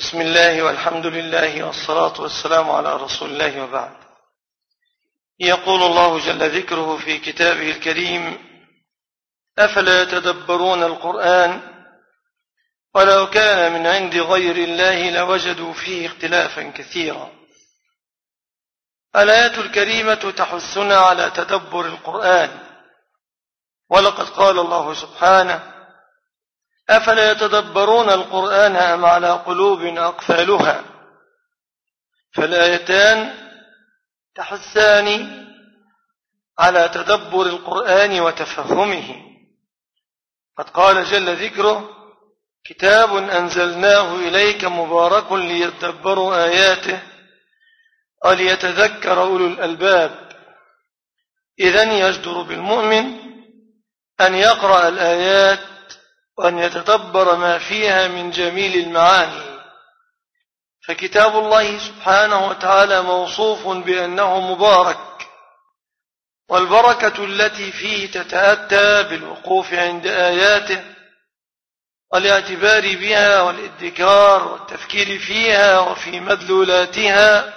بسم الله والحمد لله والصلاة والسلام على رسول الله وبعد. يقول الله جل ذكره في كتابه الكريم: أفلا يتدبرون القرآن ولو كان من عند غير الله لوجدوا فيه اختلافا كثيرا. الآيات الكريمة تحثنا على تدبر القرآن، ولقد قال الله سبحانه: أفلا يتدبرون القرآن أم على قلوب أقفالها. فالآيتان تحثان على تدبر القرآن وتفهمه. قد قال جل ذكره: كتاب أنزلناه إليك مبارك ليتدبروا آياته وليتذكر أولو الألباب. إذن يجدر بالمؤمن أن يقرأ الآيات وأن يتدبر ما فيها من جميل المعاني. فكتاب الله سبحانه وتعالى موصوف بأنه مبارك، والبركة التي فيه تتأتى بالوقوف عند آياته والاعتبار بها والادكار والتفكير فيها وفي مدلولاتها،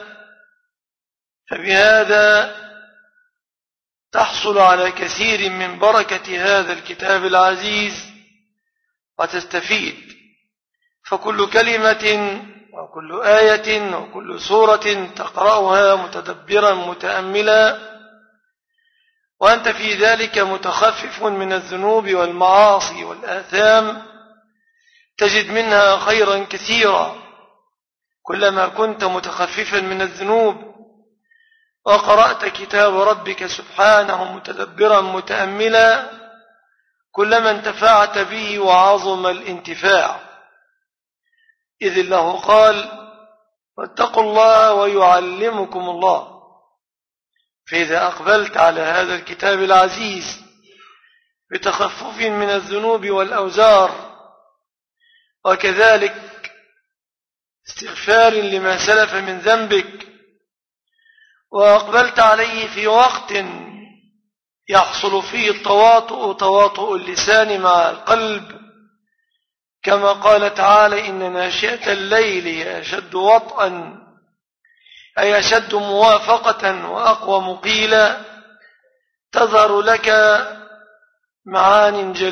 فبهذا تحصل على كثير من بركة هذا الكتاب العزيز وتستفيد. فكل كلمة وكل آية وكل سورة تقرأها متدبرا متأملا وأنت في ذلك متخفف من الذنوب والمعاصي والآثام، تجد منها خيرا كثيرا. كلما كنت متخففا من الذنوب وقرأت كتاب ربك سبحانه متدبرا متأملا، كلما انتفعت به وعظم الانتفاع. إذ الله قال: واتقوا الله ويعلمكم الله. فإذا أقبلت على هذا الكتاب العزيز بتخفف من الذنوب والأوزار، وكذلك استغفار لما سلف من ذنبك، وأقبلت عليه في وقت يحصل فيه تواطؤ اللسان مع القلب، كما قال تعالى: إن ناشئة الليل أشد وطئا، أي أشد موافقة وأقوى قيلا، تظهر لك معاني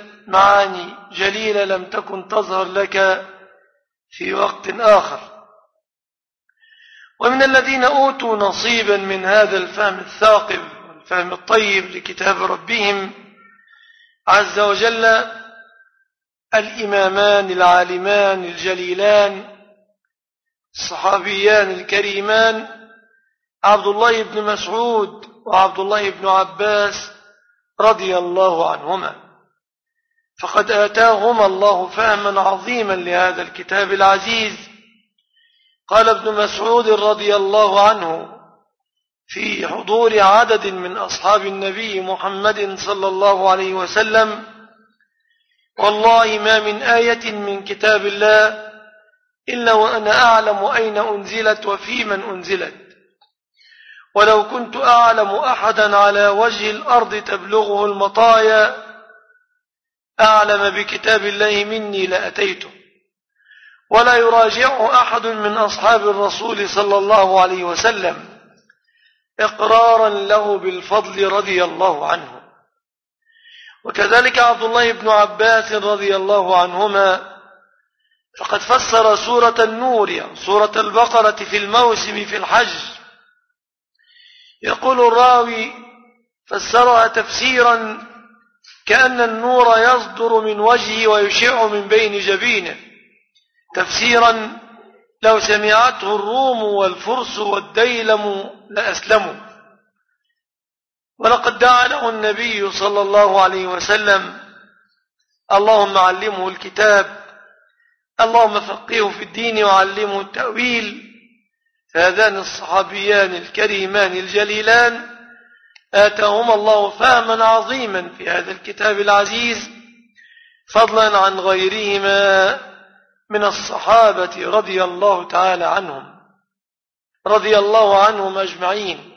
جليلة لم تكن تظهر لك في وقت آخر. ومن الذين أوتوا نصيبا من هذا الفهم الثاقب والفهم الطيب لكتاب ربهم عز وجل الإمامان العالمان الجليلان الصحابيان الكريمان عبد الله بن مسعود وعبد الله بن عباس رضي الله عنهما. فقد آتاهما الله فهما عظيما لهذا الكتاب العزيز. قال ابن مسعود رضي الله عنه في حضور عدد من أصحاب النبي محمد صلى الله عليه وسلم: والله ما من آية من كتاب الله إلا وأنا أعلم أين أنزلت وفي من أنزلت، ولو كنت أعلم أحدا على وجه الأرض تبلغه المطايا أعلم بكتاب الله مني لأتيته، ولا يراجعه أحد من أصحاب الرسول صلى الله عليه وسلم إقرارا له بالفضل رضي الله عنه. وكذلك عبد الله بن عباس رضي الله عنهما فقد فسر سورة النور يعني سورة البقرة في الموسم في الحج. يقول الراوي: فسرها تفسيرا كأن النور يصدر من وجهه ويشع من بين جبينه، تفسيرا لو سمعته الروم والفرس والديلم لأسلموا. ولقد دعا له النبي صلى الله عليه وسلم: اللهم علمه الكتاب، اللهم فقهه في الدين وعلمه التأويل. فهذان الصحابيان الكريمان الجليلان آتاهما الله فهما عظيما في هذا الكتاب العزيز، فضلا عن غيرهما من الصحابة رضي الله تعالى عنهم، رضي الله عنهم أجمعين.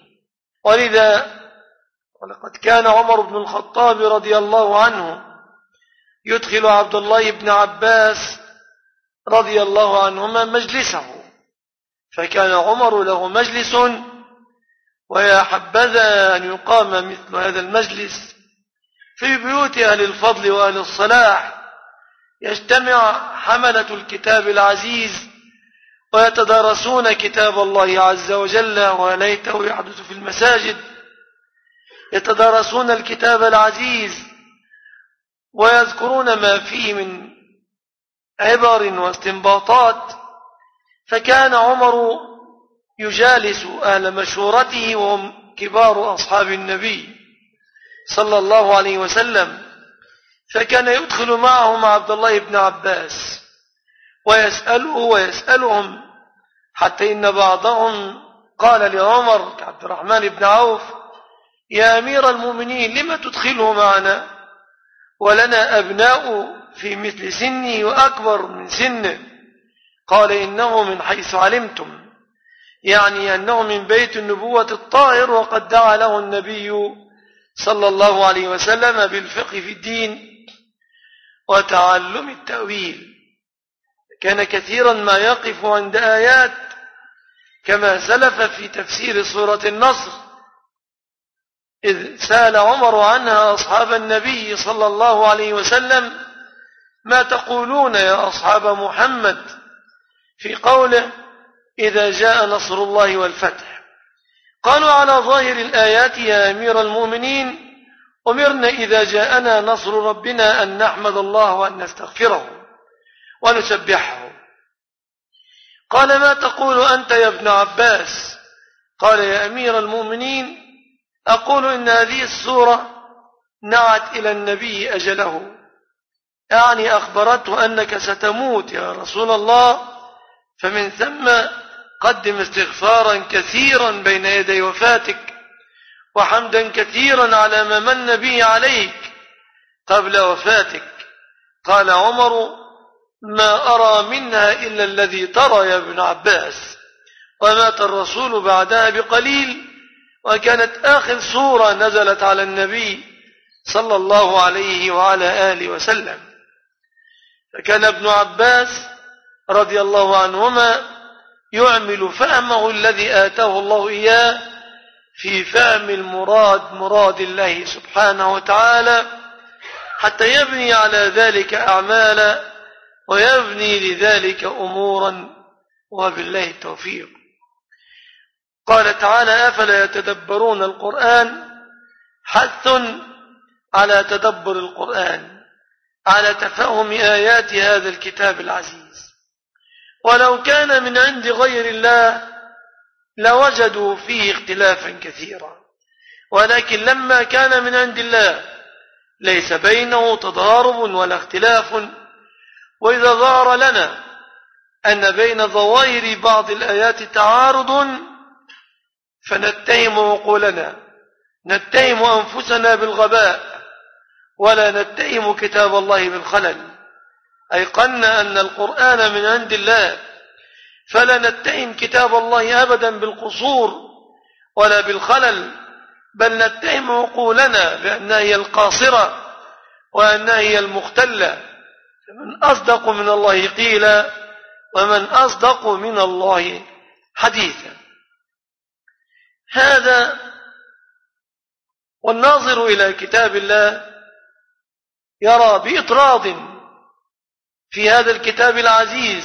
ولقد كان عمر بن الخطاب رضي الله عنه يدخل عبد الله بن عباس رضي الله عنهما مجلسه، فكان عمر له مجلس، ويا حبذا أن يقام مثل هذا المجلس في بيوت أهل الفضل وأهل الصلاح، يجتمع حملة الكتاب العزيز ويتدارسون كتاب الله عز وجل، وليته يحدث في المساجد، يتدارسون الكتاب العزيز ويذكرون ما فيه من عبر واستنباطات. فكان عمر يجالس أهل مشورته وهم كبار أصحاب النبي صلى الله عليه وسلم، فكان يدخل معهم عبد الله بن عباس ويسأله ويسألهم، حتى إن بعضهم قال لعمر كعبد الرحمن بن عوف: يا أمير المؤمنين لما تدخله معنا ولنا أبناء في مثل سني وأكبر من سنه؟ قال: إنه من حيث علمتم، يعني أنه من بيت النبوة الطاهر، وقد دعا له النبي صلى الله عليه وسلم بالفقه في الدين وتعلم التأويل. كان كثيرا ما يقف عند آيات كما سلف في تفسير سورة النصر، إذ سأل عمر عنها أصحاب النبي صلى الله عليه وسلم: ما تقولون يا أصحاب محمد في قوله إذا جاء نصر الله والفتح؟ قالوا: على ظاهر الآيات يا أمير المؤمنين أمرنا إذا جاءنا نصر ربنا أن نحمد الله وأن نستغفره ونسبحه. قال: ما تقول أنت يا ابن عباس؟ قال: يا أمير المؤمنين أقول إن هذه السورة نعت إلى النبي أجله، يعني أخبرته أنك ستموت يا رسول الله، فمن ثم قدم استغفارا كثيرا بين يدي وفاتك، وحمدا كثيرا على ما من به عليك قبل وفاتك. قال عمر: ما أرى منها إلا الذي ترى يا ابن عباس، ومات الرسول بعدها بقليل، وكانت آخر سورة نزلت على النبي صلى الله عليه وعلى آله وسلم. فكان ابن عباس رضي الله عنهما يعمل فهمه الذي آتاه الله إياه في فهم مراد الله سبحانه وتعالى، حتى يبني على ذلك أعمالا ويبني لذلك أمورا، وبالله التوفيق. قال تعالى: أفلا يتدبرون القرآن؟ حث على تدبر القرآن، على تفهم آيات هذا الكتاب العزيز. ولو كان من عند غير الله لوجدوا فيه اختلافا كثيرا، ولكن لما كان من عند الله ليس بينه تضارب ولا اختلاف. وإذا ظهر لنا أن بين ظواهر بعض الآيات تعارض فنتهم عقولنا، نتهم أنفسنا بالغباء، ولا نتهم كتاب الله بالخلل. أيقنا أن القرآن من عند الله، فلا نتهم كتاب الله أبدا بالقصور ولا بالخلل، بل نتهم عقولنا بأنها هي القاصرة وأنها هي المختلة. فمن أصدق من الله قيلا ومن أصدق من الله حديثا. هذا والناظر إلى كتاب الله يرى بإطراد في هذا الكتاب العزيز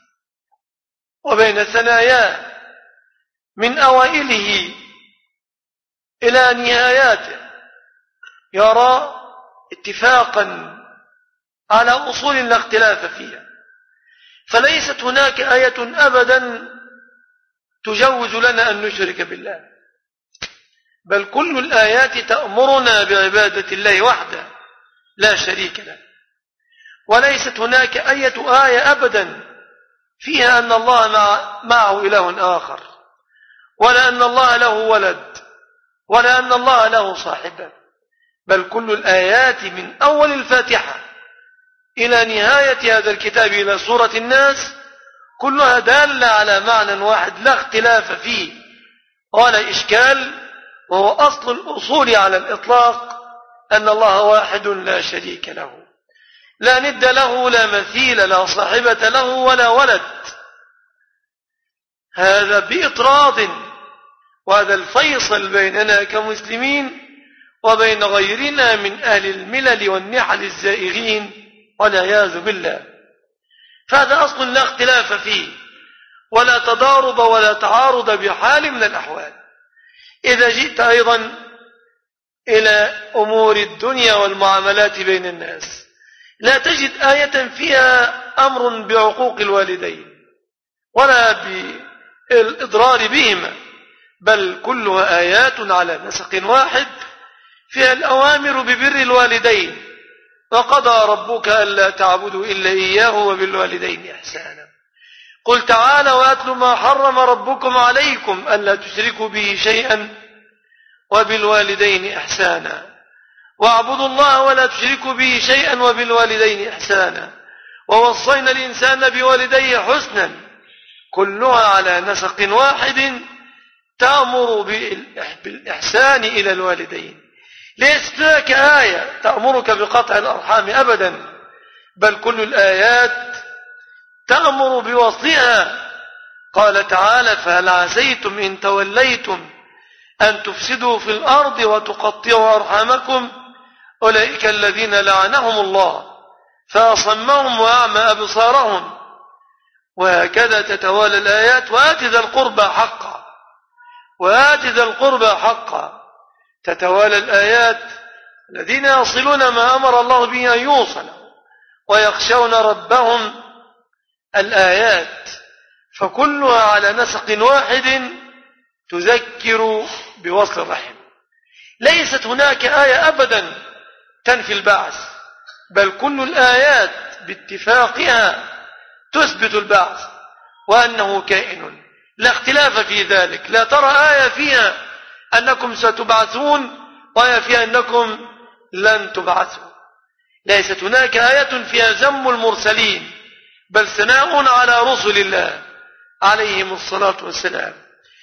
وبين ثناياه من أوائله إلى نهاياته، يرى اتفاقا على أصول لا اختلاف فيها، فليست هناك آية أبدا تجوز لنا أن نشرك بالله، بل كل الآيات تأمرنا بعبادة الله وحده لا شريك له. وليست هناك آية أبدا فيها أن الله معه إله آخر، ولا أن الله له ولد، ولا أن الله له صاحبة، بل كل الآيات من أول الفاتحة إلى نهاية هذا الكتاب إلى سورة الناس كلها دالة على معنى واحد لا اختلاف فيه ولا إشكال، وهو أصل الأصول على الإطلاق، أن الله واحد لا شريك له. لا ند له لا مثيل لا صاحبة له ولا ولد. هذا بإطراد، وهذا الفيصل بيننا كمسلمين وبين غيرنا من أهل الملل والنحل الزائغين والعياذ بالله. فهذا أصل لا اختلاف فيه ولا تضارب ولا تعارض بحال من الأحوال. إذا جئت أيضا إلى أمور الدنيا والمعاملات بين الناس لا تجد آية فيها أمر بعقوق الوالدين ولا بالإضرار بهما، بل كلها آيات على نسق واحد فيها الأوامر ببر الوالدين. وقضى ربك ألا تعبدوا إلا إياه وبالوالدين إحسانا. قل تعالى وأتل ما حرم ربكم عليكم ألا تشركوا به شيئا وبالوالدين إحسانا واعبدوا الله ولا تشركوا به شيئا وبالوالدين إحسانا ووصينا الإنسان بوالديه حسنا. كلها على نسق واحد تأمر بالإحسان إلى الوالدين. ليست هناك آية تأمرك بقطع الأرحام أبدا، بل كل الآيات تأمر بوصلها. قال تعالى فهل عسيتم إن توليتم أن تفسدوا في الأرض وتقطعوا أرحامكم أولئك الذين لعنهم الله فأصمهم وأعمى أبصارهم. وهكذا تتوالى الآيات. وآت ذا القربى حقا وآت ذا القربى حقا. تتوالى الآيات الذين يصلون ما أمر الله به أن يوصل ويخشون ربهم. الآيات فكلها على نسق واحد تذكر بوصل الرحم. ليست هناك آية أبدا تنفي البعث، بل كل الآيات باتفاقها تثبت البعث وأنه كائن، لا اختلاف في ذلك. لا ترى آية فيها أنكم ستبعثون وآية فيها أنكم لن تبعثوا. ليست هناك آية فيها ذم المرسلين، بل ثناء على رسل الله عليهم الصلاة والسلام.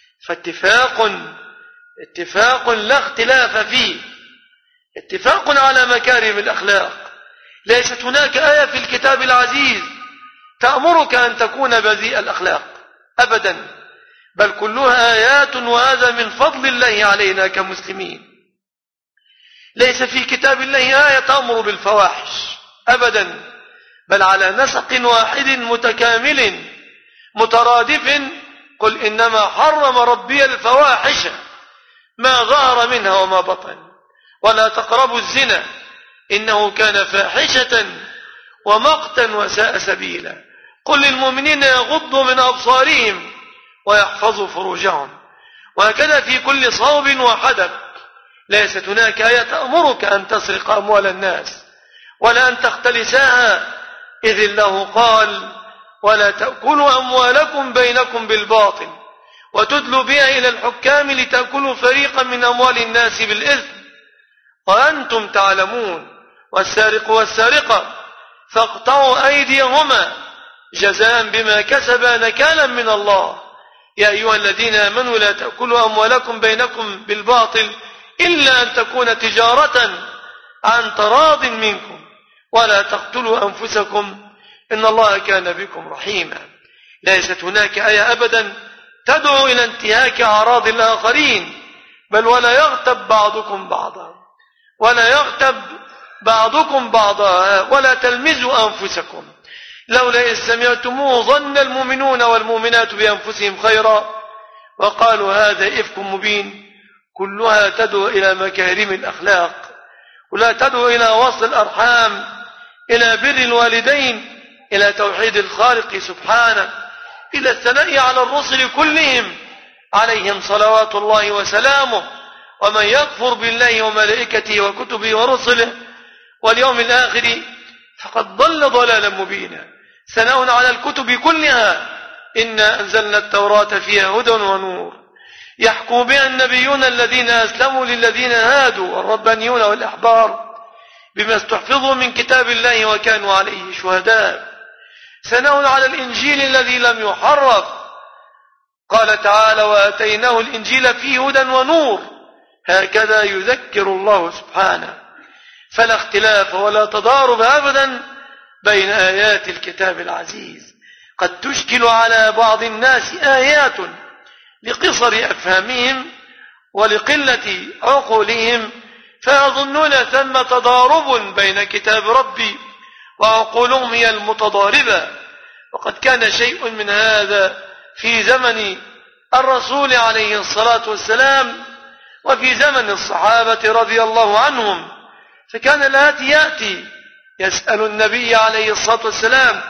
فاتفاق لا اختلاف فيه، اتفاق على مكارم الأخلاق. ليست هناك آية في الكتاب العزيز تأمرك أن تكون بذيء الأخلاق أبدا، بل كلها آيات، وهذا من فضل الله علينا كمسلمين. ليس في كتاب الله آية تأمر بالفواحش أبدا، بل على نسق واحد متكامل مترادف. قل إنما حرم ربي الفواحش ما ظهر منها وما بطن ولا تقربوا الزنا إنه كان فاحشة ومقتا وساء سبيلا. قل للمؤمنين يغضوا من أبصارهم ويحفظوا فروجهم. وهكذا في كل صوب وحدب. ليست هناك آية تأمرك أن تسرق أموال الناس ولا أن تختلساها، إذ الله قال ولا تأكلوا أموالكم بينكم بالباطل وتدلوا بها إلى الحكام لتأكلوا فريقا من أموال الناس بالإثم وأنتم تعلمون. والسارق والسارقة فاقطعوا أيديهما جزاء بما كسبا نكالا من الله. يا أيها الذين آمنوا لا تأكلوا أموالكم بينكم بالباطل إلا أن تكون تجارة عن تراض منكم ولا تقتلوا أنفسكم إن الله كان بكم رحيما. ليست هناك آية أبدا تدعو إلى انتهاك أعراض الآخرين، بل ولا يغتب بعضكم بعضا ولا تلمزوا أنفسكم لولا إذ سمعتموه ظن المؤمنون والمؤمنات بأنفسهم خيرا وقالوا هذا إفك مبين. كلها تدعو إلى مكارم الأخلاق، ولا تدعو إلى وصل الأرحام، إلى بر الوالدين، إلى توحيد الخالق سبحانه، إلى الثناء على الرسل كلهم عليهم صلوات الله وسلامه. ومن يكفر بالله وملائكته وكتبه ورسله واليوم الآخر فقد ضل ضلالا مبينا. ثناء على الكتب كلها. إنا أنزلنا التوراة فيها هدى ونور يحكم بها النبيون الذين أسلموا للذين هادوا والربانيون والأحبار بما استحفظوا من كتاب الله وكانوا عليه شهداء. ثناء على الإنجيل الذي لم يحرف. قال تعالى وآتيناه الإنجيل فيه هدى ونور. هكذا يذكر الله سبحانه. فلا اختلاف ولا تضارب أبدا بين آيات الكتاب العزيز. قد تشكل على بعض الناس آيات لقصر أفهامهم ولقلة عقولهم، فيظنون ثم تضارب بين كتاب ربي وعقولهم هي المتضاربة. وقد كان شيء من هذا في زمن الرسول عليه الصلاة والسلام وفي زمن الصحابة رضي الله عنهم. فكان الآتي يأتي يسأل النبي عليه الصلاة والسلام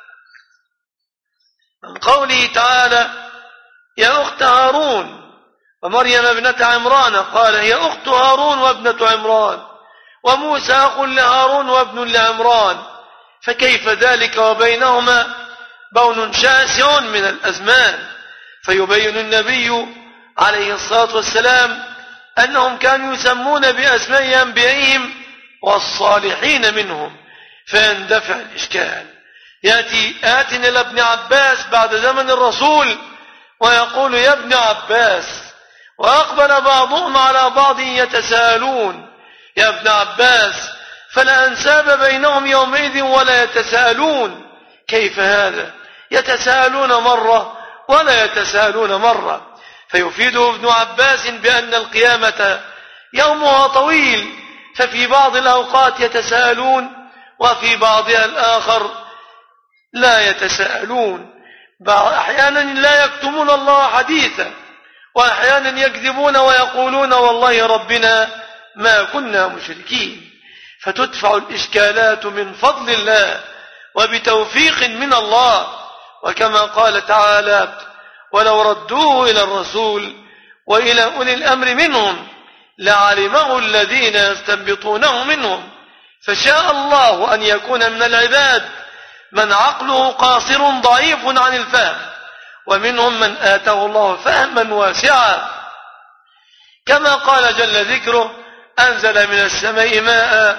عن قوله تعالى: يا أخت هارون، ومريم ابنة عمران قال: هي أخت هارون وابنة عمران، وموسى أخ لهارون وابن لعمران، فكيف ذلك وبينهما بون شاسع من الأزمان. فيبين النبي عليه الصلاة والسلام أنهم كانوا يسمون بأسماء أنبيائهم والصالحين منهم، فيندفع الإشكال. يأتي آت إلى ابن عباس بعد زمن الرسول ويقول: يا ابن عباس، وأقبل بعضهم على بعض يتساءلون: يا ابن عباس، فلا أنساب بينهم يومئذ ولا يتساءلون. كيف هذا؟ يتساءلون مرة ولا يتساءلون مرة. فيفيده ابن عباس بأن القيامة يومها طويل، ففي بعض الأوقات يتساءلون وفي بعضها الآخر لا يتساءلون. أحيانا لا يكتمون الله حديثا، وأحيانا يكذبون ويقولون: والله ربنا ما كنا مشركين. فتدفع الإشكالات من فضل الله وبتوفيق من الله. وكما قال تعالى: ولو ردوه إلى الرسول وإلى أولي الأمر منهم لعلمه الذين يستنبطونه منهم. فشاء الله أن يكون من العباد من عقله قاصر ضعيف عن الفهم، ومنهم من آتاه الله فهما واسعا، كما قال جل ذكره: أنزل من السماء ماء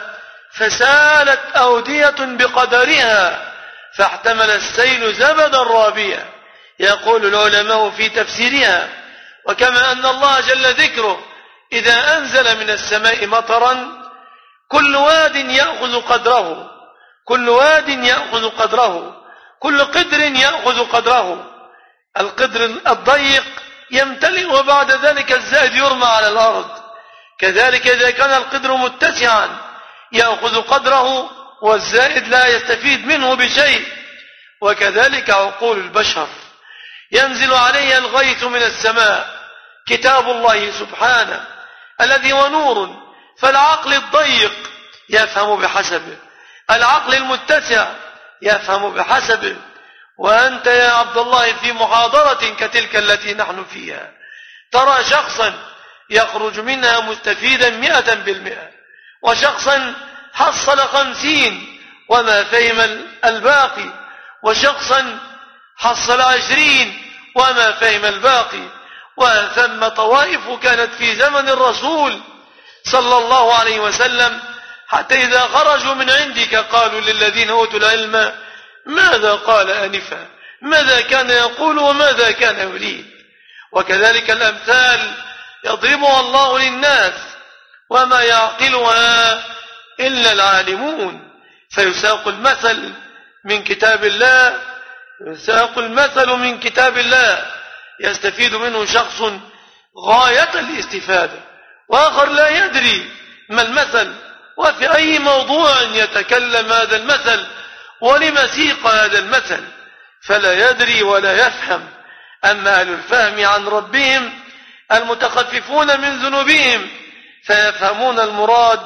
فسالت أودية بقدرها فاحتمل السيل زبدا رابيا. يقول العلماء في تفسيرها: وكما أن الله جل ذكره إذا أنزل من السماء مطرا كل واد يأخذ قدره، كل واد يأخذ قدره، كل قدر يأخذ قدره. القدر الضيق يمتلئ وبعد ذلك الزائد يرمى على الأرض. كذلك إذا كان القدر متسعا يأخذ قدره والزائد لا يستفيد منه بشيء. وكذلك عقول البشر ينزل عليها الغيث من السماء، كتاب الله سبحانه الذي هو نور، فالعقل الضيق يفهم بحسبه، العقل المتسع يفهم بحسبه. وأنت يا عبد الله في محاضرة كتلك التي نحن فيها ترى شخصا يخرج منها مستفيدا 100%، وشخصا حصل 50 وما فهم الباقي، وشخصا حصل 20 وما فهم الباقي. وثم طوائف كانت في زمن الرسول صلى الله عليه وسلم حتى إذا خرجوا من عندك قالوا للذين أوتوا العلم: ماذا قال آنفا؟ ماذا كان يقول وماذا كان يريد؟ وكذلك الأمثال يضربها الله للناس وما يعقلها إلا العالمون. فيساق المثل من كتاب الله، يساق المثل من كتاب الله يستفيد منه شخص غاية الاستفادة، وآخر لا يدري ما المثل وفي أي موضوع يتكلم هذا المثل ولما سيق هذا المثل، فلا يدري ولا يفهم. أما أهل الفهم عن ربهم المتخففون من ذنوبهم فيفهمون المراد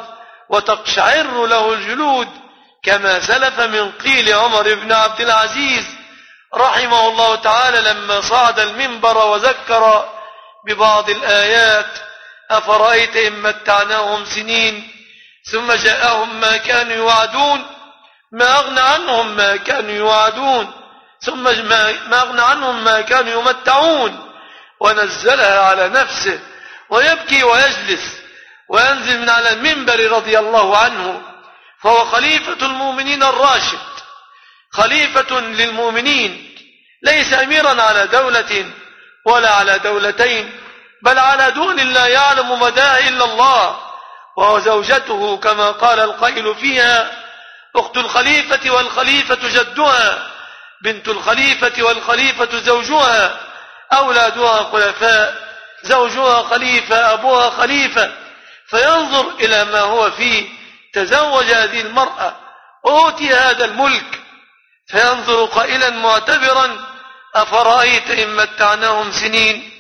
وتقشعر له الجلود، كما سلف من قيل عمر بن عبد العزيز رحمه الله تعالى لما صعد المنبر وذكر ببعض الآيات: أفرأيت إن متعناهم سنين ثم جاءهم ما كانوا يوعدون ما أغنى عنهم ما كانوا يوعدون ثم ما أغنى عنهم ما كانوا يمتعون. ونزلها على نفسه ويبكي ويجلس وينزل من على المنبر رضي الله عنه، فهو خليفة المؤمنين الراشد، خليفة للمؤمنين، ليس أميرا على دولة ولا على دولتين، بل على دول لا يعلم مداها إلا الله، وهو زوجته كما قال القائل فيها: أخت الخليفة والخليفة جدها، بنت الخليفة والخليفة زوجها، أولادها خلفاء، زوجها خليفة، أبوها خليفة، فينظر إلى ما هو فيه. تزوج هذه المرأة، أوتي هذا الملك، فينظر قائلا معتبرا: أفرأيت إن متعناهم سنين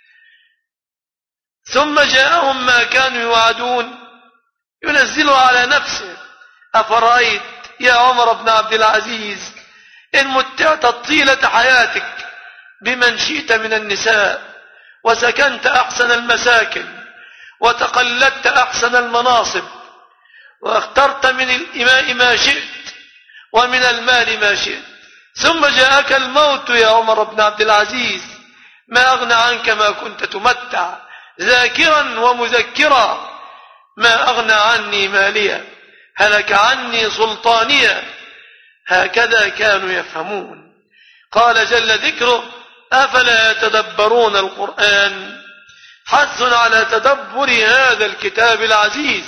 ثم جاءهم ما كانوا يوعدون. ينزلها على نفسه: أفرأيت يا عمر بن عبد العزيز إن متعت طيلة حياتك بمن شئت من النساء، وسكنت أحسن المساكن، وتقلدت أحسن المناصب، واخترت من الإماء ما شئت، ومن المال ما شئت، ثم جاءك الموت يا عمر بن عبد العزيز، ما أغنى عنك ما كنت تمتع، ذاكرا ومذكرا، ما أغنى عني ماليا، هلك عني سلطانيا. هكذا كانوا يفهمون. قال جل ذكره: أفلا يتدبرون القرآن؟ حث على تدبر هذا الكتاب العزيز.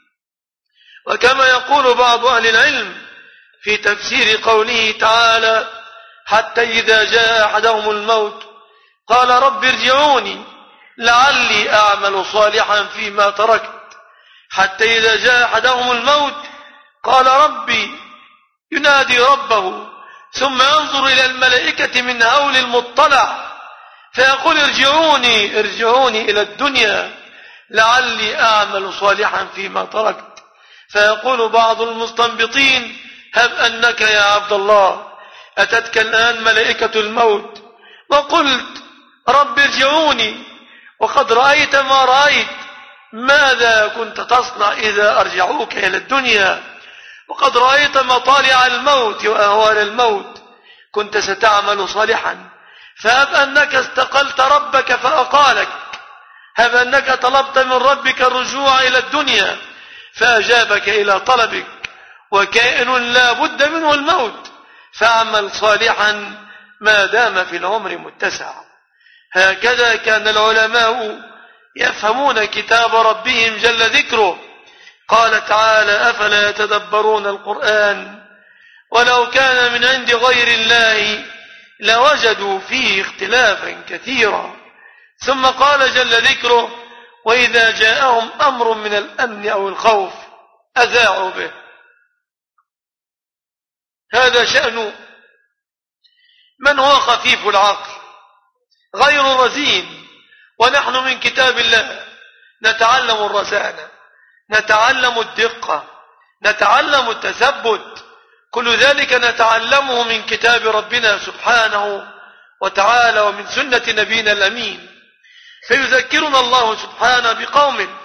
وكما يقول بعض أهل العلم في تفسير قوله تعالى: حتى إذا جاء أحدهم الموت قال رب ارجعوني لعلي أعمل صالحا فيما تركت. حتى إذا جاء أحدهم الموت قال ربي، ينادي ربه، ثم ينظر إلى الملائكة من هول المطلع فيقول ارجعوني إلى الدنيا لعلي أعمل صالحا فيما تركت. فيقول بعض المستنبطين: هب أنك يا عبد الله أتتك الآن ملائكة الموت وقلت رب ارجعوني، وقد رأيت ما رأيت، ماذا كنت تصنع إذا أرجعوك إلى الدنيا؟ وقد رأيت مطالع الموت وأهوال الموت، كنت ستعمل صالحا. فهب أنك استقلت ربك فأقالك، هب أنك طلبت من ربك الرجوع إلى الدنيا فأجابك إلى طلبك، وكائن لا بد منه الموت، فاعمل صالحا ما دام في العمر متسع. هكذا كان العلماء يفهمون كتاب ربهم جل ذكره. قال تعالى: أفلا يتدبرون القرآن ولو كان من عند غير الله لوجدوا فيه اختلافا كثيرا. ثم قال جل ذكره: وإذا جاءهم أمر من الأمن أو الخوف أذاعوا به. هذا شأن من هو خفيف العقل غير رزين. ونحن من كتاب الله نتعلم الرزانة، نتعلم الدقة، نتعلم التثبت، كل ذلك نتعلمه من كتاب ربنا سبحانه وتعالى ومن سنة نبينا الأمين. فيذكرنا الله سبحانه بقوم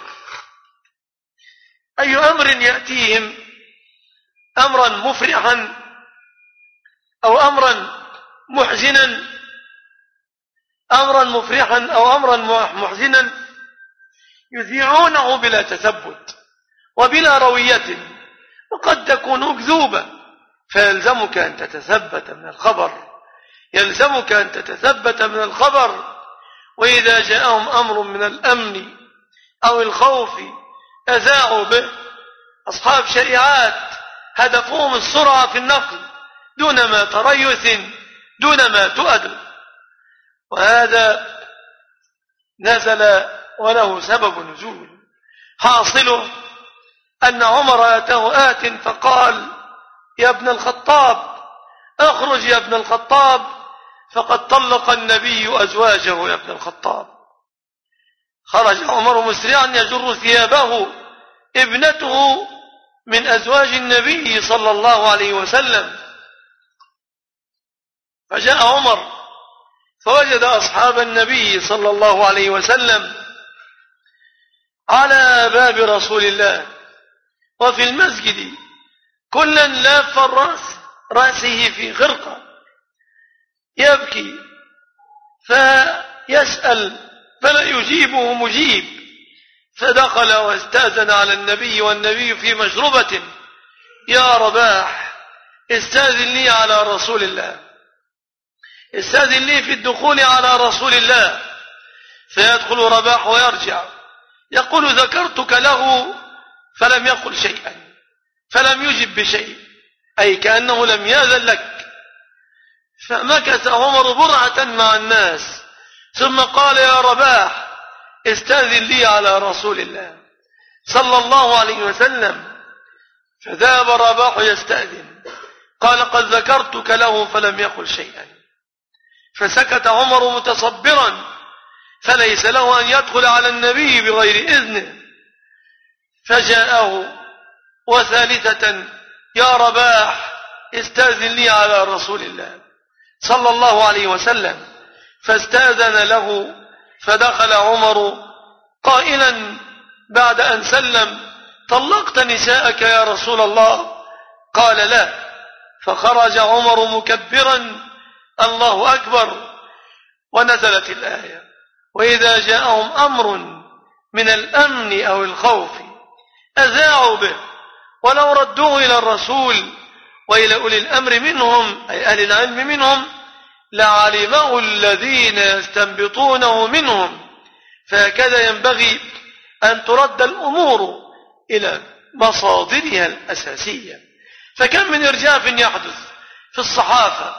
أي أمر يأتيهم، أمرا مفرحا أو أمرا محزنا، أمرا مفرحا أو أمرا محزنا، يذيعونه بلا تثبت وبلا روية، وقد تكون أكذوبة، فيلزمك أن تتثبت من الخبر، يلزمك أن تتثبت من الخبر. وإذا جاءهم أمر من الأمن أو الخوف أذاعوا به. أصحاب شريعات هدفهم السرعة في النقل دون ما تريث، دون ما تؤدب. وهذا نزل وله سبب نزول. حاصله أن عمر أتاه آت فقال: يا ابن الخطاب اخرج يا ابن الخطاب، فقد طلق النبي أزواجه يا ابن الخطاب. خرج عمر مسرعا يجر ثيابه، ابنته من أزواج النبي صلى الله عليه وسلم. فجاء عمر فوجد أصحاب النبي صلى الله عليه وسلم على باب رسول الله وفي المسجد، كلا لاف رأسه في خرقة يبكي، فيسأل فلا يجيبه مجيب. فدخل واستأذن على النبي والنبي في مشربة: يا رباح استأذن لي على رسول الله، استأذن لي في الدخول على رسول الله. فيدخل رباح ويرجع يقول: ذكرتك له فلم يقل شيئا، فلم يجب بشيء، أي كأنه لم يأذن لك. فمكث عمر برهة مع الناس ثم قال يا رباح استأذن لي على رسول الله صلى الله عليه وسلم. فذهب رباح يستأذن، قال قد ذكرتك له فلم يقل شيئا. فسكت عمر متصبرا، فليس له أن يدخل على النبي بغير إذنه. فجاءه وثالثة يا رباح استأذن لي على رسول الله صلى الله عليه وسلم. فاستأذن له، فدخل عمر قائلا بعد أن سلم طلقت نساءك يا رسول الله؟ قال لا. فخرج عمر مكبرا الله أكبر، ونزلت الآية وإذا جاءهم أمر من الأمن أو الخوف أذاعوا به ولو ردوه إلى الرسول وإلى أولي الأمر منهم أي أهل العلم منهم لعلمه الذين يستنبطونه منهم. فهكذا ينبغي أن ترد الأمور إلى مصادرها الأساسية. فكم من إرجاف يحدث في الصحافة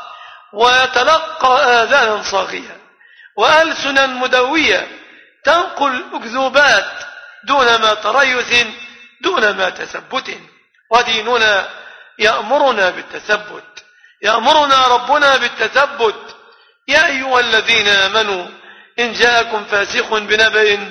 ويتلقى آذانا صاغية وألسنا مدوية تنقل أكذوبات دون ما تريث دون ما تثبت. وديننا يأمرنا بالتثبت، يأمرنا ربنا بالتثبت. يا أيها الذين آمنوا إن جاءكم فاسق بنبأ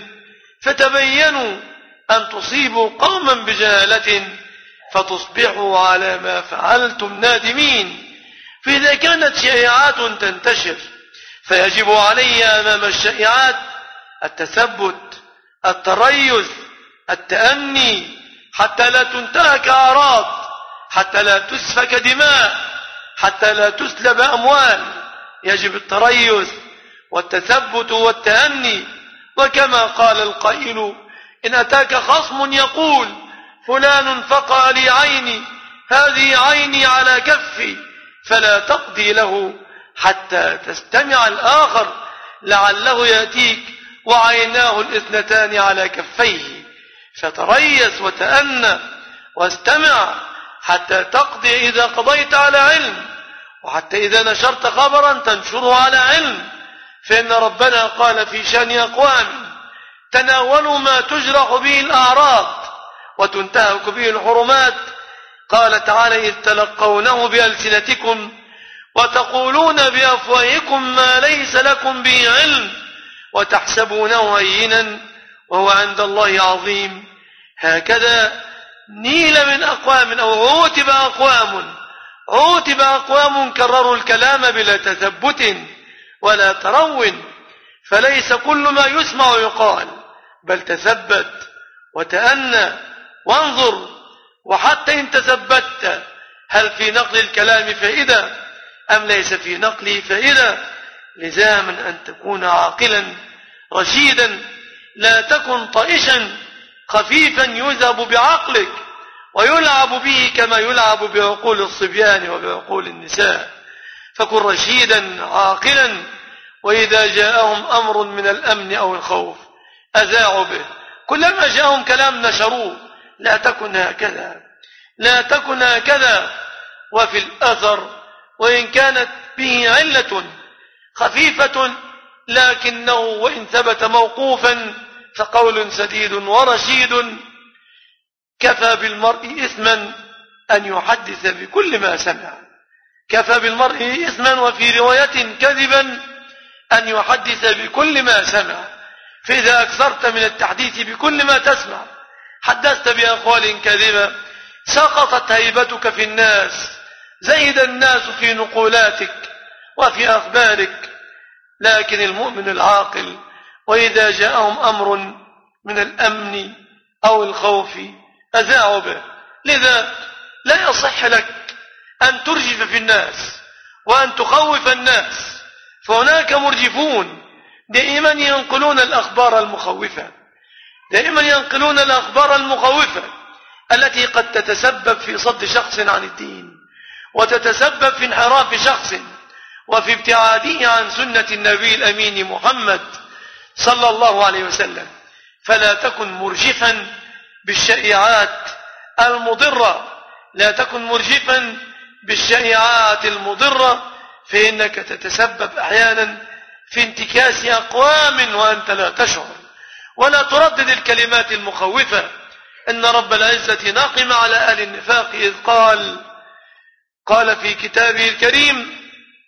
فتبينوا أن تصيبوا قوما بجهالة فتصبحوا على ما فعلتم نادمين. فإذا كانت شائعات تنتشر فيجب علي أمام الشائعات التثبت، التريث، التأني، حتى لا تنتهك أعراض، حتى لا تسفك دماء، حتى لا تسلب أموال. يجب التريث والتثبت والتأني. وكما قال القائل إن أتاك خصم يقول فلان فقع لي عيني هذه عيني على كفي فلا تقضي له حتى تستمع الآخر لعله يأتيك وعيناه الاثنتان على كفيه. فتريث وتأنى واستمع حتى تقضي إذا قضيت على علم، وحتى إذا نشرت خبرا تنشره على علم. فإن ربنا قال في شأن أقوام تناولوا ما تجرح به الأعراض وتنتهك به الحرمات. قال تعالى إذ تلقونه بألسنتكم وتقولون بأفواهكم ما ليس لكم به علم وتحسبونه هينا وهو عند الله عظيم. هكذا نيل من أقوام أو عوتب أقوام كرروا الكلام بلا تثبت ولا ترون. فليس كل ما يسمع يقال، بل تثبت وتأنى وانظر. وحتى إن تثبت هل في نقل الكلام فائدة أم ليس في نقله فائدة؟ لزاما أن تكون عاقلا رشيدا، لا تكن طائشا خفيفا يذهب بعقلك ويلعب به كما يلعب بعقول الصبيان وبعقول النساء. فكن رشيدا عاقلا. وإذا جاءهم أمر من الأمن أو الخوف أذاعوا به، كلما جاءهم كلام نشروه. لا تكن هكذا، لا تكن هكذا. وفي الأثر وإن كانت به علة خفيفة لكنه وإن ثبت موقوفا فقول سديد ورشيد. كفى بالمرء إثما أن يحدث بكل ما سمع، كفى بالمرء إثما وفي رواية كذبا أن يحدث بكل ما سمع. فإذا أكثرت من التحديث بكل ما تسمع حدثت بأقوال كذبة سقطت هيبتك في الناس، زيد الناس في نقولاتك وفي أخبارك. لكن المؤمن العاقل وإذا جاءهم أمر من الأمن أو الخوف أذاعوا به. لذا لا يصح لك أن ترجف في الناس وأن تخوف الناس، فهناك مرجفون دائما ينقلون الأخبار المخوفة، دائما ينقلون الأخبار المخوفة التي قد تتسبب في صد شخص عن الدين وتتسبب في انحراف شخص وفي ابتعاده عن سنة النبي الأمين محمد صلى الله عليه وسلم. فلا تكن مرجفا بالشائعات المضرة، لا تكن مرجفا بالشائعات المضرة، فإنك تتسبب أحيانا في انتكاس أقوام وأنت لا تشعر، ولا تردد الكلمات المخوفة. إن رب العزة ناقم على أهل النفاق إذ قال في كتابه الكريم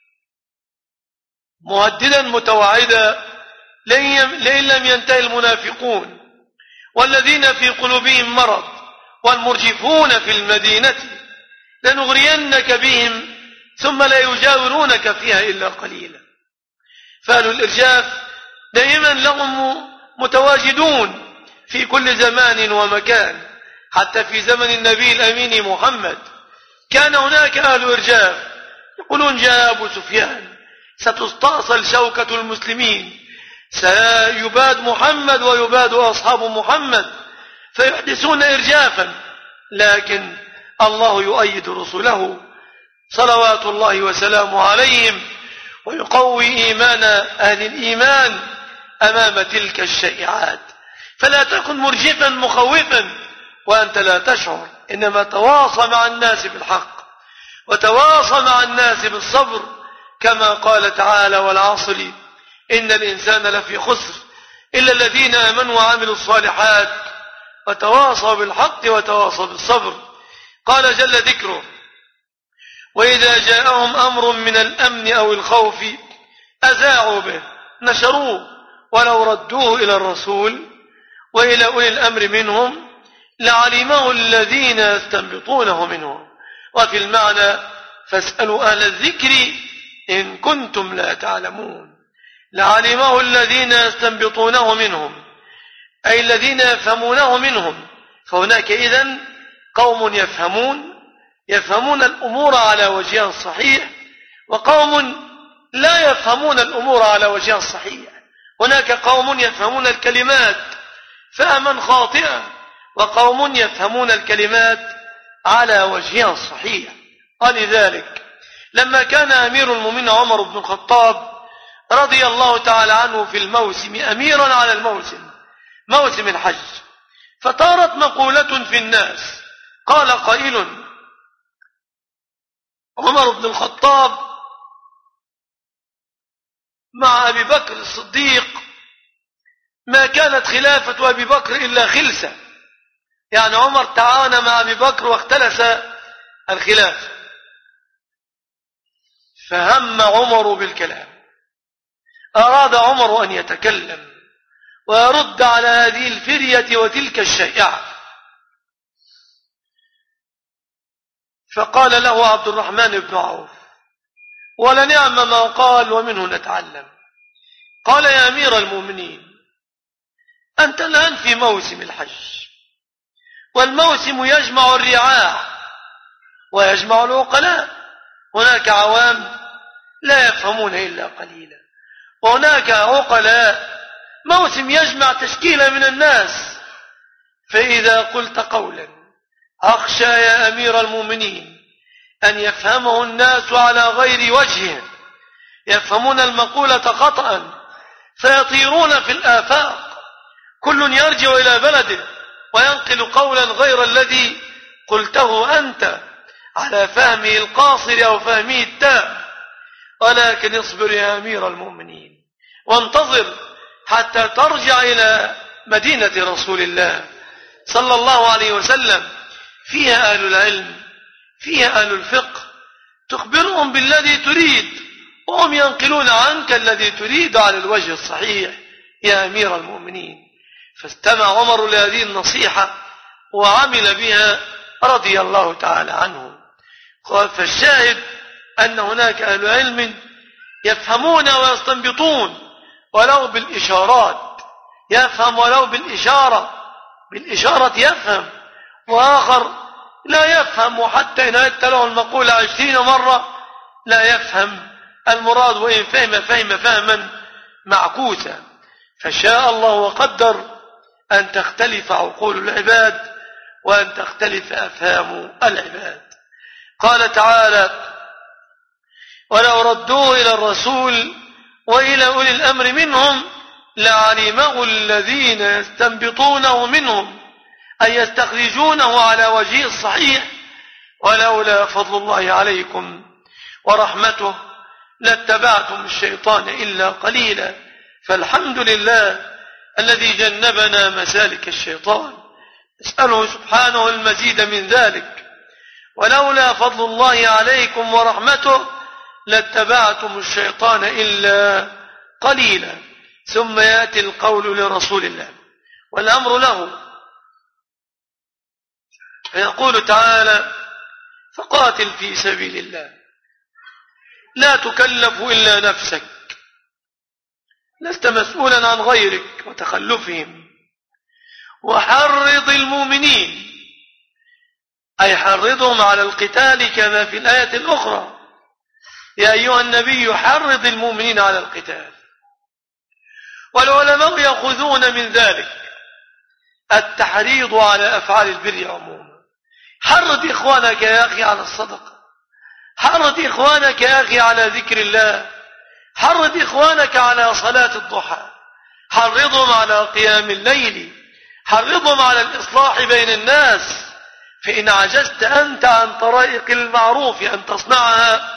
مهددا متوعدا: لئن لم ينتهي المنافقون والذين في قلوبهم مرض والمرجفون في المدينة لنغرينك بهم ثم لا يجاورونك فيها إلا قليلا. فأهل الإرجاف دائما لهم متواجدون في كل زمان ومكان. حتى في زمن النبي الأمين محمد كان هناك أهل إرجاف يقولون: جاء أبو سفيان، ستستأصل شوكة المسلمين، سيباد محمد ويباد أصحاب محمد، فيحدثون إرجافا. لكن الله يؤيد رسله صلوات الله وسلامه عليهم ويقوي إيمان أهل الإيمان أمام تلك الشائعات. فلا تكن مرجفا مخوفا وأنت لا تشعر، إنما تواصى مع الناس بالحق وتواصى مع الناس بالصبر، كما قال تعالى: والعصر إن الإنسان لفي خسر إلا الذين آمنوا وعملوا الصالحات وتواصوا بالحق وتواصوا بالصبر. قال جل ذكره: وإذا جاءهم أمر من الأمن أو الخوف أذاعوا به نشروه ولو ردوه إلى الرسول وإلى أولي الأمر منهم لعلمه الذين يستنبطونه منهم. وفي المعنى: فاسألوا أهل الذكر إن كنتم لا تعلمون. لعلمه الذين يستنبطونه منهم، أي الذين يفهمونه منهم. فهناك إذن قوم يفهمون الأمور على وجهها الصحيح، وقوم لا يفهمون الأمور على وجهها الصحيح. هناك قوم يفهمون الكلمات فهما خاطئا، وقوم يفهمون الكلمات على وجهها الصحيح. ولذلك لما كان أمير المؤمنين عمر بن الخطاب رضي الله تعالى عنه في الموسم أميرا على موسم الحج، فطارت مقولة في الناس، قال قائل: عمر بن الخطاب مع أبي بكر الصديق ما كانت خلافة أبي بكر إلا خلسة، يعني عمر تعاون مع أبي بكر واختلس الخلافة. فهم عمر بالكلام، أراد عمر أن يتكلم ويرد على هذه الفرية وتلك الشائعة، فقال له عبد الرحمن بن عوف: ولنعم ما قال ومنه نتعلم. قال: يا أمير المؤمنين، أنت الآن في موسم الحج، والموسم يجمع الرعاع ويجمع العقلاء. هناك عوام لا يفهمون إلا قليلا، وهناك عقلاء. موسم يجمع تشكيلة من الناس، فإذا قلت قولا أخشى يا أمير المؤمنين أن يفهمه الناس على غير وجهه، يفهمون المقولة خطأ فيطيرون في الآفاق، كل يرجع إلى بلده وينقل قولا غير الذي قلته أنت على فهمه القاصر أو فهمه التام. ولكن اصبر يا أمير المؤمنين وانتظر حتى ترجع إلى مدينة رسول الله صلى الله عليه وسلم، فيها أهل العلم، فيها أهل الفقه، تخبرهم بالذي تريد وهم ينقلون عنك الذي تريد على الوجه الصحيح يا أمير المؤمنين. فاستمع عمر لهذه النصيحة وعمل بها رضي الله تعالى عنه. فالشاهد أن هناك أهل علم يفهمون ويستنبطون ولو بالإشارات، يفهم ولو بالإشارة يفهم، وآخر لا يفهم، وحتى إن أنت له المقولة 20 مرة لا يفهم المراد، وإن فهم فهما معكوسا. فشاء الله وقدر أن تختلف عقول العباد وأن تختلف أفهام العباد. قال تعالى: ولو ردوه إلى الرسول وإلى أولي الأمر منهم لعلمه الذين يستنبطونه منهم، أي يستخرجونه على وجهه الصحيح ولولا فضل الله عليكم ورحمته لاتبعتم الشيطان إلا قليلا. فالحمد لله الذي جنبنا مسالك الشيطان، نسأله سبحانه المزيد من ذلك. ولولا فضل الله عليكم ورحمته لاتبعتم الشيطان إلا قليلا. ثم يأتي القول لرسول الله والأمر له، فيقول تعالى: فقاتل في سبيل الله لا تكلف إلا نفسك، لست مسؤولا عن غيرك وتخلفهم، وحرض المؤمنين، أي حرضهم على القتال كما في الآية الأخرى: يا أيها النبي حرض المؤمنين على القتال. والعلماء يأخذون من ذلك التحريض على أفعال البر عموما. حرض إخوانك يا أخي على الصدقة، حرض إخوانك يا أخي على ذكر الله، حرض إخوانك على صلاة الضحى، حرضهم على قيام الليل، حرضهم على الإصلاح بين الناس. فإن عجزت أنت عن طرائق المعروف أن تصنعها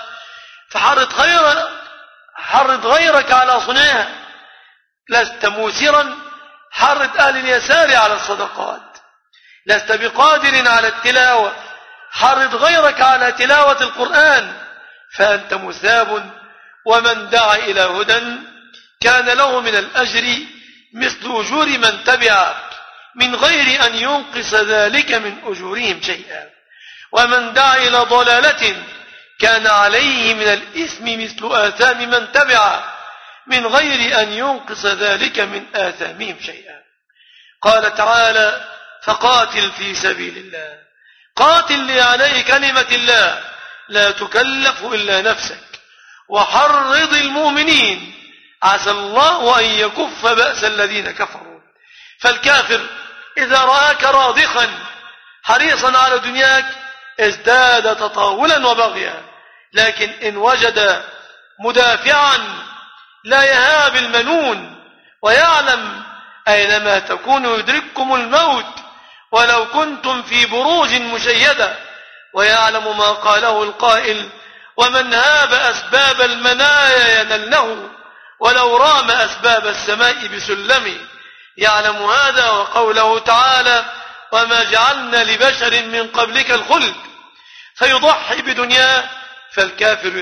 فحرض غيرك على صنعها. لست موسرا، حرض أهل اليسار على الصدقات. لست بقادر على التلاوة، حرض غيرك على تلاوة القرآن، فأنت مثاب. ومن دعا إلى هدى كان له من الأجر مثل أجور من تبعه من غير أن ينقص ذلك من أجورهم شيئا. ومن دعا إلى ضلالة كان عليه من الإثم مثل آثام من تبعه من غير أن ينقص ذلك من آثامهم شيئا. قال تعالى: فقاتل في سبيل الله. قاتل لإعلاء كلمة الله، لا تكلف إلا نفسك. وحرض المؤمنين، عسى الله أن يكف بأس الذين كفروا. فالكافر إذا رآك راضخا حريصا على دنياك ازداد تطاولا وبغيا، لكن إن وجد مدافعا لا يهاب المنون ويعلم أينما تكونوا يدرككم الموت ولو كنتم في بروج مشيدة، ويعلم ما قاله القائل: ومن هاب أسباب المنايا ينلنه ولو رام أسباب السماء بسلم. يعلم هذا، وقوله تعالى: وما جعلنا لبشر من قبلك الخلد، فيضحي بدنياه. فالكافر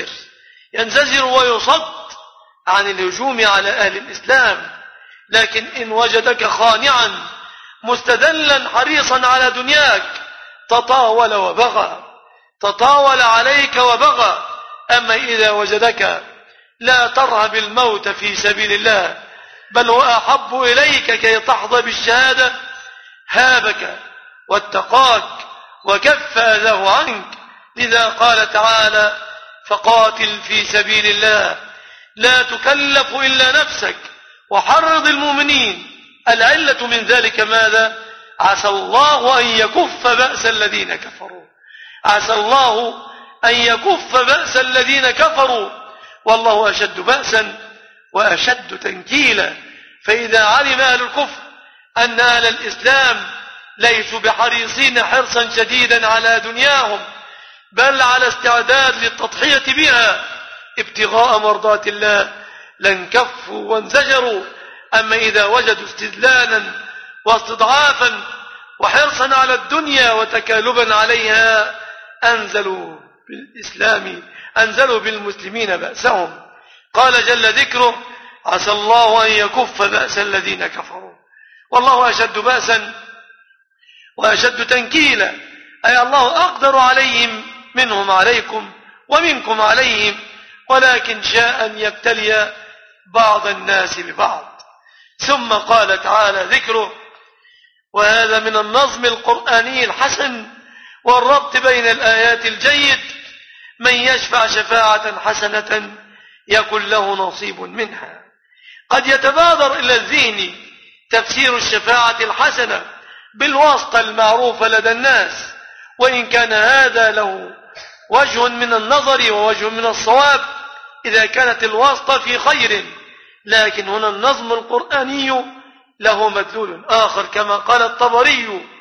ينزجر ويصد عن الهجوم على أهل الإسلام. لكن إن وجدك خانعا مستدلا حريصا على دنياك تطاول وبغى، تطاول عليك وبغى. أما إذا وجدك لا ترهب الموت في سبيل الله، بل هو أحب إليك كي تحظى بالشهادة، هابك واتقاك وكف أذاه عنك. لذا قال تعالى: فقاتل في سبيل الله لا تكلف إلا نفسك وحرض المؤمنين. العلة من ذلك ماذا؟ عسى الله أن يكف بأس الذين كفروا. عسى الله أن يكف بأس الذين كفروا، والله أشد بأسا وأشد تنكيلا. فإذا علم أهل الكفر أن أهل الإسلام ليسوا بحريصين حرصا شديدا على دنياهم، بل على استعداد للتضحية بها ابتغاء مرضات الله، لانكفوا وانزجروا. أما إذا وجدوا استذلالا واستضعافا وحرصا على الدنيا وتكالبا عليها أنزلوا بالمسلمين بأسهم. قال جل ذكره: عسى الله أن يكف بأس الذين كفروا، والله أشد بأسا وأشد تنكيلا. أي الله أقدر عليهم منهم عليكم ومنكم عليهم، ولكن شاء أن يبتلي بعض الناس ببعض. ثم قال تعالى ذكره، وهذا من النظم القرآني الحسن والربط بين الآيات الجيد: من يشفع شفاعة حسنة يكن له نصيب منها. قد يتبادر إلى الذهن تفسير الشفاعة الحسنة بالواسطة المعروفة لدى الناس، وإن كان هذا له وجه من النظر ووجه من الصواب إذا كانت الواسطة في خير، لكن هنا النظم القرآني له مدلول آخر، كما قال الطبري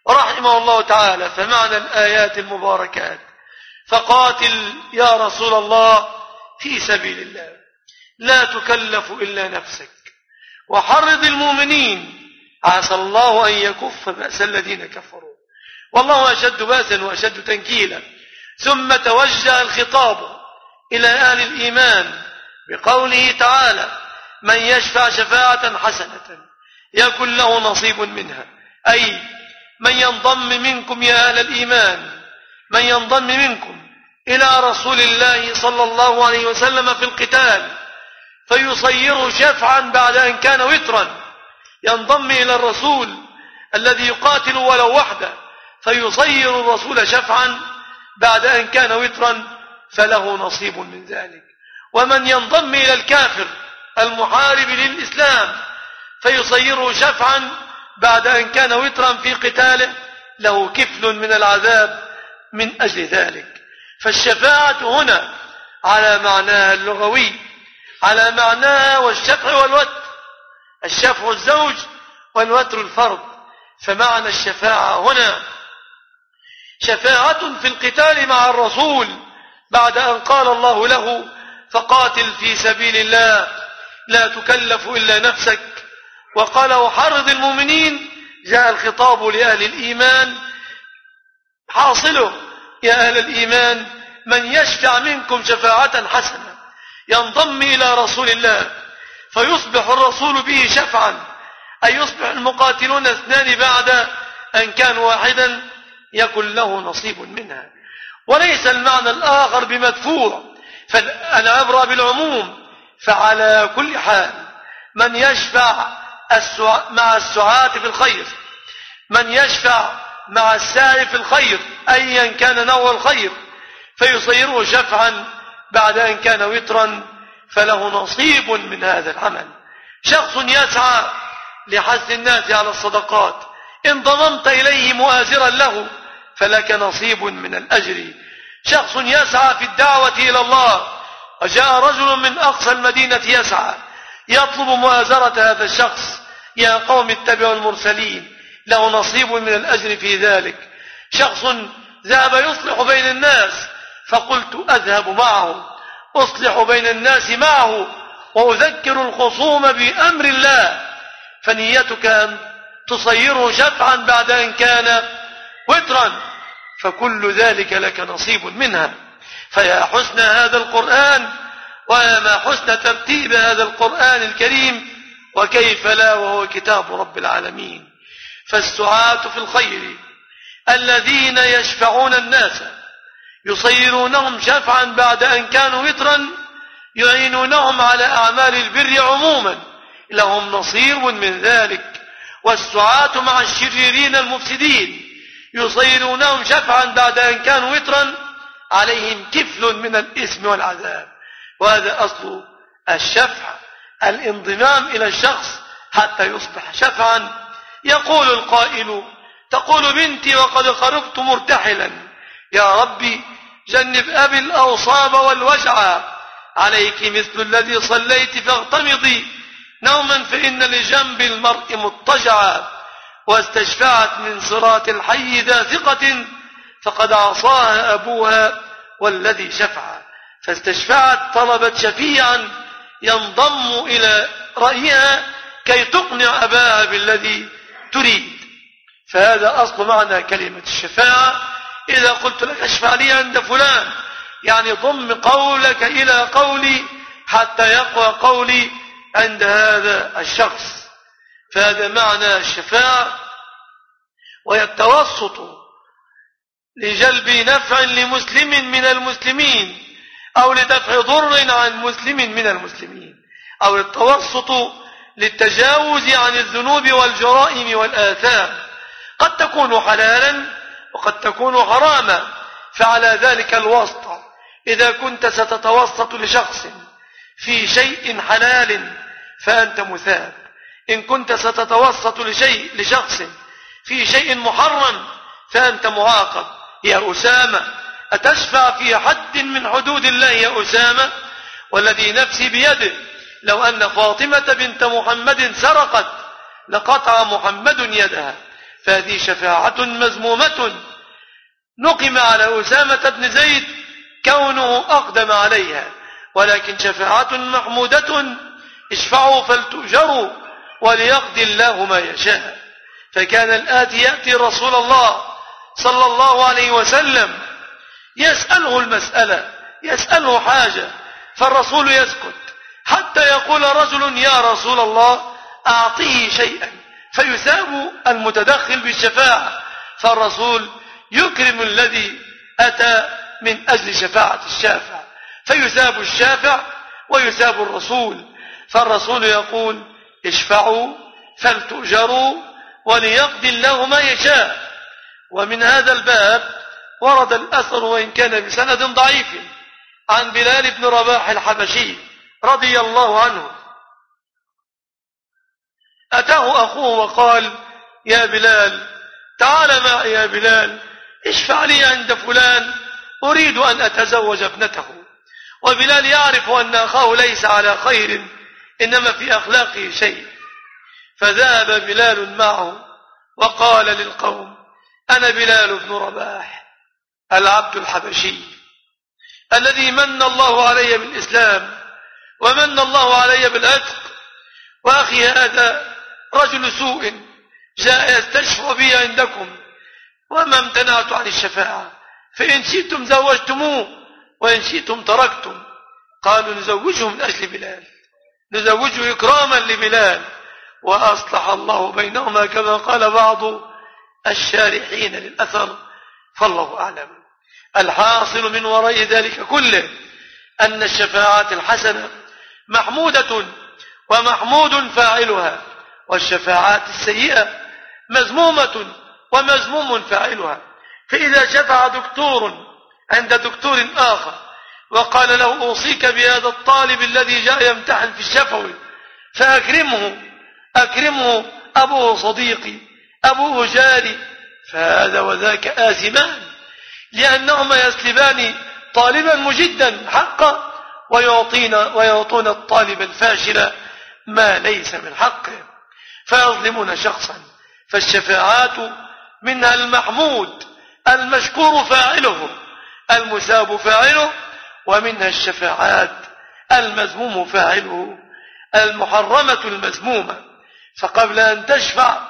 رحمه الله تعالى: فمعنى الآيات المباركات فقاتل يا رسول الله في سبيل الله لا تكلف إلا نفسك، وحرض المؤمنين عسى الله أن يكف بأس الذين كفروا والله أشد بأسا وأشد تنكيلا. ثم توجه الخطاب إلى أهل الإيمان بقوله تعالى: من يشفع شفاعة حسنة يكن له نصيب منها، أي من ينضم منكم يا أهل الإيمان، من ينضم منكم إلى رسول الله صلى الله عليه وسلم في القتال فيصيره شفعا بعد أن كان وترا، ينضم إلى الرسول الذي يقاتل ولو وحده فيصير الرسول شفعا بعد أن كان وترا فله نصيب من ذلك. ومن ينضم إلى الكافر المحارب للإسلام فيصيره شفعا بعد أن كان وترا في قتاله له كفل من العذاب من أجل ذلك. فالشفاعة هنا على معناها اللغوي، على معناها والشفع والوتر، الشفع الزوج والوتر الفرد. فمعنى الشفاعة هنا شفاعة في القتال مع الرسول بعد أن قال الله له: فقاتل في سبيل الله لا تكلف إلا نفسك. وقال: وحرض المؤمنين. جاء الخطاب لأهل الإيمان، حاصله يا أهل الإيمان: من يشفع منكم شفاعة حسنة ينضم إلى رسول الله فيصبح الرسول به شفعا، أي يصبح المقاتلون اثنان بعد أن كانوا واحدا يكن له نصيب منها. وليس المعنى الآخر بمدفوع، فالعبرة بالعموم. فعلى كل حال من يشفع مع السعاة في الخير، من يشفع مع السعي في الخير أيا كان نوع الخير فيصيره شفعا بعد أن كان وترا فله نصيب من هذا العمل. شخص يسعى لحث الناس على الصدقات، إن ضممت إليه مؤازرا له فلك نصيب من الأجر. شخص يسعى في الدعوة إلى الله وجاء رجل من أقصى المدينة يسعى يطلب مؤازرة هذا الشخص: يا قوم اتبعوا المرسلين، له نصيب من الأجر في ذلك. شخص ذهب يصلح بين الناس فقلت أذهب معه أصلح بين الناس معه وأذكر الخصوم بأمر الله، فنيتك أن تصيره شفعا بعد أن كان وترا، فكل ذلك لك نصيب منها. فيا حسن هذا القرآن ويا ما حسن ترتيب هذا القرآن الكريم، وكيف لا وهو كتاب رب العالمين. فالسعاة في الخير الذين يشفعون الناس يصيرونهم شفعا بعد أن كانوا وترا يعينونهم على أعمال البر عموما لهم نصيب من ذلك. والسعاة مع الشريرين المفسدين يصيرونهم شفعا بعد أن كانوا وترا عليهم كفل من الإثم والعذاب. وهذا أصل الشفع، الانضمام إلى الشخص حتى يصبح شفعا. يقول القائل: تقول بنتي وقد خرجت مرتحلا، يا ربي جنب أبي الأوصاب والوجع، عليك مثل الذي صليت فاغتمضي نوما فإن لجنب المرء مضطجعا. واستشفعت من صراط الحي ذا ثقة فقد عصاها أبوها والذي شفع. فاستشفعت، طلبت شفيعا ينضم إلى رأيها كي تقنع أباها بالذي تريد. فهذا أصل معنى كلمة الشفاعة. إذا قلت لك اشفع لي عند فلان، يعني ضم قولك إلى قولي حتى يقوى قولي عند هذا الشخص. فهذا معنى الشفاعة. وهي التوسط لجلب نفع لمسلم من المسلمين أو لدفع ضر عن مسلم من المسلمين، أو التوسط للتجاوز عن الذنوب والجرائم والآثام. قد تكون حلالا وقد تكون حراما، فعلى ذلك الوسط. إذا كنت ستتوسط لشخص في شيء حلال فأنت مثاب، إن كنت ستتوسط لشخص في شيء محرم فأنت معاقب. يا أسامة، أتشفع في حد من حدود الله يا أسامة؟ والذي نفسي بيده لو أن فاطمة بنت محمد سرقت لقطع محمد يدها. فهذه شفاعة مذمومة نقم على أسامة بن زيد كونه أقدم عليها، ولكن شفاعة محمودة اشفعوا فلتؤجروا وليقضي الله ما يشاء. فكان الآتي يأتي رسول الله صلى الله عليه وسلم يسأله المسألة، يسأله حاجة، فالرسول يسكت حتى يقول رجل يا رسول الله أعطيه شيئا، فيثاب المتدخل بالشفاعة، فالرسول يكرم الذي أتى من أجل شفاعة الشافع، فيثاب الشافع ويثاب الرسول. فالرسول يقول اشفعوا فلتؤجروا وليقضي الله ما يشاء. ومن هذا الباب ورد الأثر وإن كان بسند ضعيف عن بلال بن رباح الحبشي رضي الله عنه، أتاه أخوه وقال يا بلال تعال معي يا بلال اشفع لي عند فلان أريد أن أتزوج ابنته. وبلال يعرف أن أخاه ليس على خير إنما في أخلاقه شيء، فذهب بلال معه وقال للقوم أنا بلال بن رباح العبد الحبشي الذي من الله علي بالإسلام ومن الله علي بالعتق، وأخي هذا رجل سوء جاء يستشفع بي عندكم وما امتنعت عن الشفاعة، فإن شئتم زوجتموه وإن شئتم تركتم. قالوا نزوجه من أجل بلال، نزوجه إكراما لبلال، وأصلح الله بينهما كما قال بعض الشارحين للأثر، فالله أعلم. الحاصل من وراء ذلك كله أن الشفاعات الحسنة محمودة ومحمود فاعلها، والشفاعات السيئة مذمومة ومذموم فاعلها. فإذا شفع دكتور عند دكتور آخر وقال له أوصيك بهذا الطالب الذي جاء يمتحن في الشفوي فأكرمه أبوه صديقي أبوه جاري، فهذا وذاك آثمان، لأنهما يسلبان طالبا مجدا حقا ويعطون الطالب الفاشل ما ليس من حقه، فيظلمون شخصا. فالشفاعات منها المحمود المشكور فاعله المثاب فاعله، ومنها الشفاعات المذموم فاعله المحرمة المذمومة. فقبل أن تشفع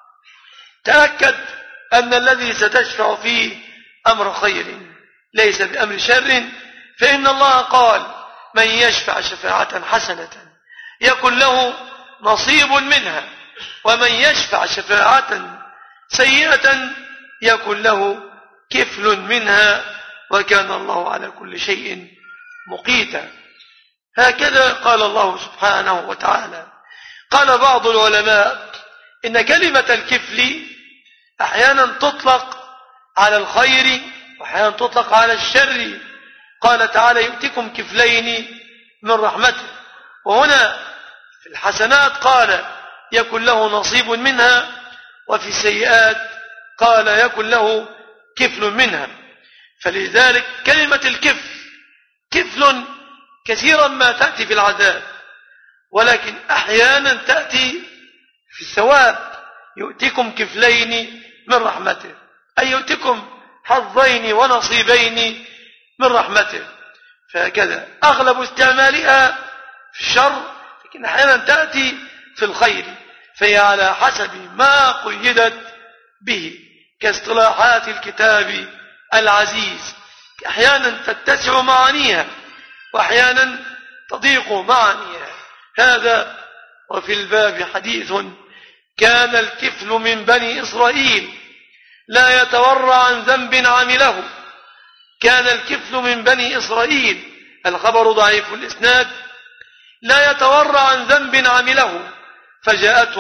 تأكد أن الذي ستشفع فيه أمر خير ليس بأمر شر، فإن الله قال من يشفع شفاعة حسنة يكن له نصيب منها، ومن يشفع شفاعة سيئة يكن له كفل منها، وكان الله على كل شيء مقيتا. هكذا قال الله سبحانه وتعالى. قال بعض العلماء إن كلمة الكفل أحيانا تطلق على الخير وأحيانا تطلق على الشر. قال تعالى يؤتكم كفلين من رحمته، وهنا في الحسنات قال يكن له نصيب منها، وفي السيئات قال يكن له كفل منها. فلذلك كلمة الكفل كفل كثيرا ما تأتي في العذاب، ولكن أحيانا تأتي في الثواب. يؤتكم كفلين من رحمته أي يؤتكم حظين ونصيبين من رحمته. فهكذا أغلب استعمالها في الشر، لكن أحيانا تأتي في الخير، فهي على حسب ما قيدت به كاصطلاحات الكتاب العزيز، أحيانا تتسع معانيها وأحيانا تضيق معانيها. هذا وفي الباب حديث كان الكفل من بني إسرائيل لا يتورع عن ذنب عمله. كان الكفل من بني إسرائيل، الخبر ضعيف الإسناد، لا يتورع عن ذنب عمله. فجاءته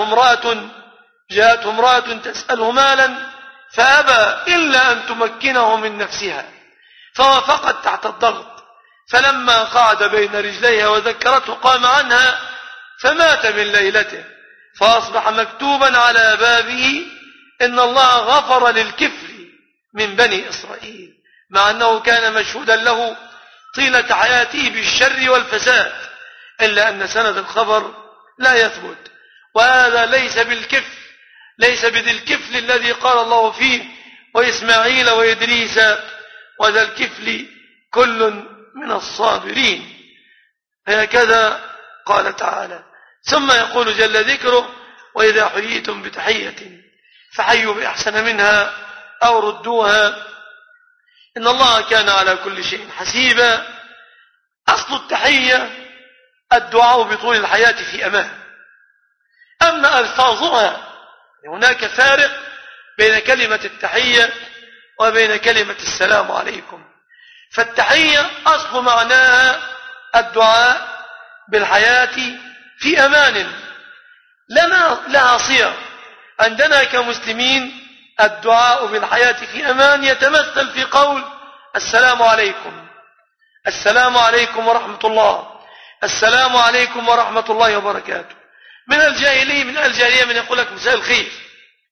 امرأة تسأله مالا فأبى إلا أن تمكنه من نفسها، فوافقت تحت الضغط، فلما قعد بين رجليها وذكرته قام عنها فمات من ليلته، فأصبح مكتوبا على بابه إن الله غفر للكفل من بني إسرائيل، مع أنه كان مشهودا له طيلة حياته بالشر والفساد، إلا أن سند الخبر لا يثبت. وهذا ليس بالكفل ليس بذي الكفل الذي قال الله فيه وإسماعيل وإدريس وذا الكفل كل من الصابرين. هكذا قال تعالى. ثم يقول جل ذكره وإذا حييتم بتحية فحيوا بأحسن منها أو ردوها إن الله كان على كل شيء حسيبا. أصل التحية الدعاء بطول الحياة في أمان. أما ألفاظها هناك فارق بين كلمة التحية وبين كلمة السلام عليكم. فالتحية أصل معناها الدعاء بالحياة في أمان. لها صيغ عندنا كمسلمين. الدعاء بالحياة في أمان يتمثل في قول السلام عليكم، السلام عليكم ورحمة الله، السلام عليكم ورحمة الله وبركاته. من الجاهلية من يقول لك مساء الخير،